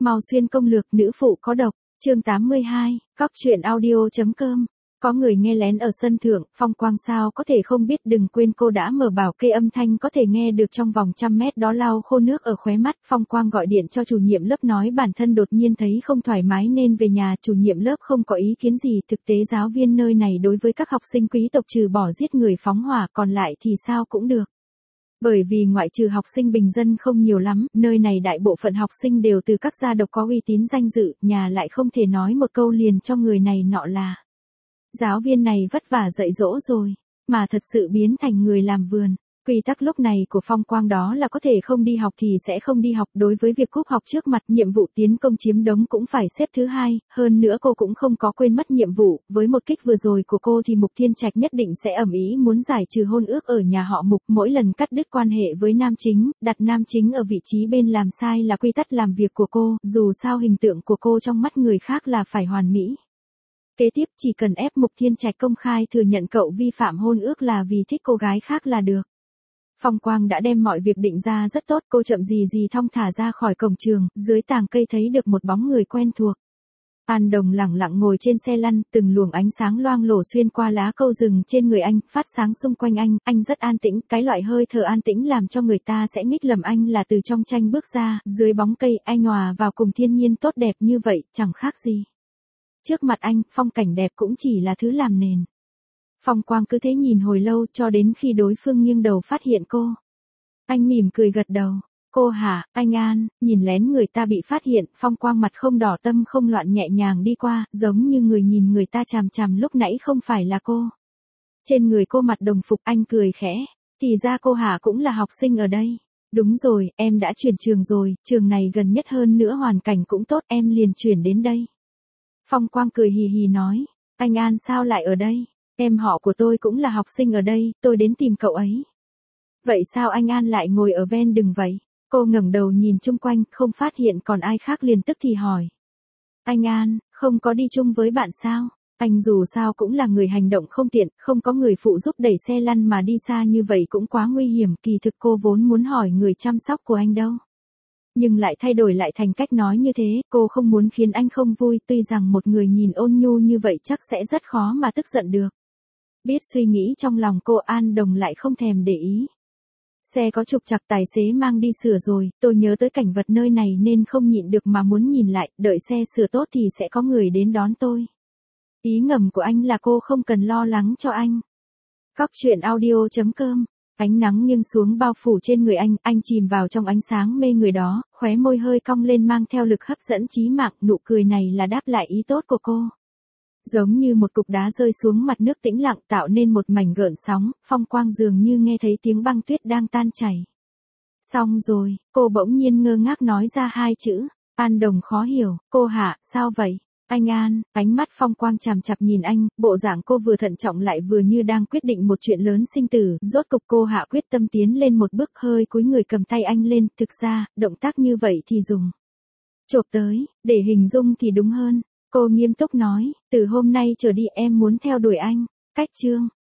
Mao Xuyên công lược nữ phụ có độc, chương 82, Cóc truyện audio.com. Có người nghe lén ở sân thượng, Phong Quang sao có thể không biết, đừng quên cô đã mở bảo kê âm thanh có thể nghe được trong vòng 100 mét đó, lau khô nước ở khóe mắt. Phong Quang gọi điện cho chủ nhiệm lớp nói bản thân đột nhiên thấy không thoải mái nên về nhà. Chủ nhiệm lớp không có ý kiến gì, thực tế giáo viên nơi này đối với các học sinh quý tộc trừ bỏ giết người phóng hỏa còn lại thì sao cũng được. Bởi vì ngoại trừ học sinh bình dân không nhiều lắm, nơi này đại bộ phận học sinh đều từ các gia tộc có uy tín danh dự, nhà lại không thể nói một câu liền cho người này nọ là giáo viên này vất vả dạy dỗ rồi, mà thật sự biến thành người làm vườn. Quy tắc lúc này của Phong Quang đó là có thể không đi học thì sẽ không đi học. Đối với việc cúp học trước mặt, nhiệm vụ tiến công chiếm đống cũng phải xếp thứ hai, hơn nữa cô cũng không có quên mất nhiệm vụ. Với một kích vừa rồi của cô thì Mục Thiên Trạch nhất định sẽ ầm ĩ muốn giải trừ hôn ước ở nhà họ Mục. Mỗi lần cắt đứt quan hệ với nam chính, đặt nam chính ở vị trí bên làm sai là quy tắc làm việc của cô, dù sao hình tượng của cô trong mắt người khác là phải hoàn mỹ. Kế tiếp chỉ cần ép Mục Thiên Trạch công khai thừa nhận cậu vi phạm hôn ước là vì thích cô gái khác là được. Phong Quang đã đem mọi việc định ra rất tốt, cô chậm gì gì thong thả ra khỏi cổng trường, dưới tàng cây thấy được một bóng người quen thuộc. An Đồng lẳng lặng ngồi trên xe lăn, từng luồng ánh sáng loang lổ xuyên qua lá câu rừng trên người anh, phát sáng xung quanh anh rất an tĩnh, cái loại hơi thở an tĩnh làm cho người ta sẽ nghĩ lầm anh là từ trong tranh bước ra, dưới bóng cây, anh hòa vào cùng thiên nhiên tốt đẹp như vậy, chẳng khác gì. Trước mặt anh, phong cảnh đẹp cũng chỉ là thứ làm nền. Phong Quang cứ thế nhìn hồi lâu cho đến khi đối phương nghiêng đầu phát hiện cô. Anh mỉm cười gật đầu. Cô hả, anh An, nhìn lén người ta bị phát hiện, Phong Quang mặt không đỏ tâm không loạn nhẹ nhàng đi qua, giống như người nhìn người ta chằm chằm lúc nãy không phải là cô. Trên người cô mặt đồng phục, anh cười khẽ. Thì ra cô hả cũng là học sinh ở đây. Đúng rồi, em đã chuyển trường rồi, trường này gần nhất hơn nữa hoàn cảnh cũng tốt, em liền chuyển đến đây. Phong Quang cười hì hì nói, anh An sao lại ở đây? Em họ của tôi cũng là học sinh ở đây, tôi đến tìm cậu ấy. Vậy sao anh An lại ngồi ở ven đường vậy? Cô ngẩng đầu nhìn chung quanh, không phát hiện còn ai khác liền tức thì hỏi. Anh An, không có đi chung với bạn sao? Anh dù sao cũng là người hành động không tiện, không có người phụ giúp đẩy xe lăn mà đi xa như vậy cũng quá nguy hiểm. Kỳ thực cô vốn muốn hỏi người chăm sóc của anh đâu. Nhưng lại thay đổi lại thành cách nói như thế, cô không muốn khiến anh không vui, tuy rằng một người nhìn ôn nhu như vậy chắc sẽ rất khó mà tức giận được. Biết suy nghĩ trong lòng cô, An Đồng lại không thèm để ý. Xe có trục trặc, tài xế mang đi sửa rồi, tôi nhớ tới cảnh vật nơi này nên không nhịn được mà muốn nhìn lại, đợi xe sửa tốt thì sẽ có người đến đón tôi. Ý ngầm của anh là cô không cần lo lắng cho anh. Cóc truyện audio.com. Ánh nắng nghiêng xuống bao phủ trên người anh chìm vào trong ánh sáng mê người đó, khóe môi hơi cong lên mang theo lực hấp dẫn chí mạng, nụ cười này là đáp lại ý tốt của cô. Giống như một cục đá rơi xuống mặt nước tĩnh lặng tạo nên một mảnh gợn sóng, Phong Quang dường như nghe thấy tiếng băng tuyết đang tan chảy. Xong rồi, cô bỗng nhiên ngơ ngác nói ra hai chữ. An Đồng khó hiểu, cô hả, sao vậy? Anh An, ánh mắt Phong Quang chằm chằm nhìn anh, bộ dạng cô vừa thận trọng lại vừa như đang quyết định một chuyện lớn sinh tử, rốt cục cô hạ quyết tâm tiến lên một bước, hơi cúi người cầm tay anh lên, thực ra, động tác như vậy thì dùng chộp tới, để hình dung thì đúng hơn. Cô nghiêm túc nói, từ hôm nay trở đi em muốn theo đuổi anh. Cách chương